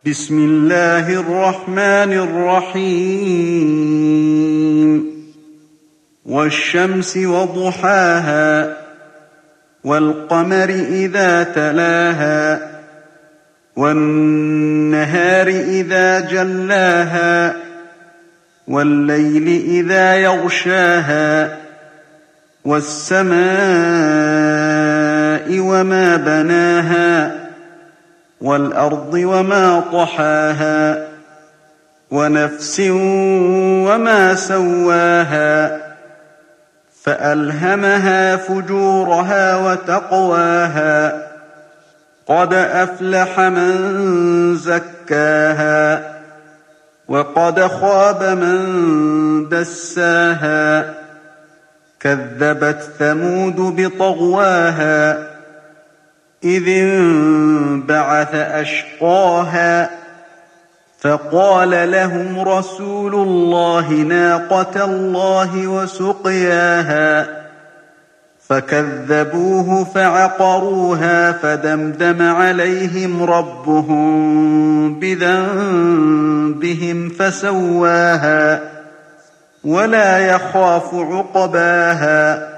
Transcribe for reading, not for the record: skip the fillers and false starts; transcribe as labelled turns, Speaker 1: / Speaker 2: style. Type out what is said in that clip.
Speaker 1: بسم الله الرحمن الرحيم والشمس وضحاها والقمر إذا تلاها والنهار إذا جلاها والليل إذا يغشاها والسماء وما بناها والأرض وما طحاها ونفس وما سواها فألهمها فجورها وتقواها قد أفلح من زكاها وقد خاب من دساها كذبت ثمود بطغواها إذ انبعث أشقاها فقال لهم رسول الله ناقة الله وسقياها فكذبوه فعقروها فدمدم عليهم ربهم بذنبهم فسواها ولا يخاف عقباها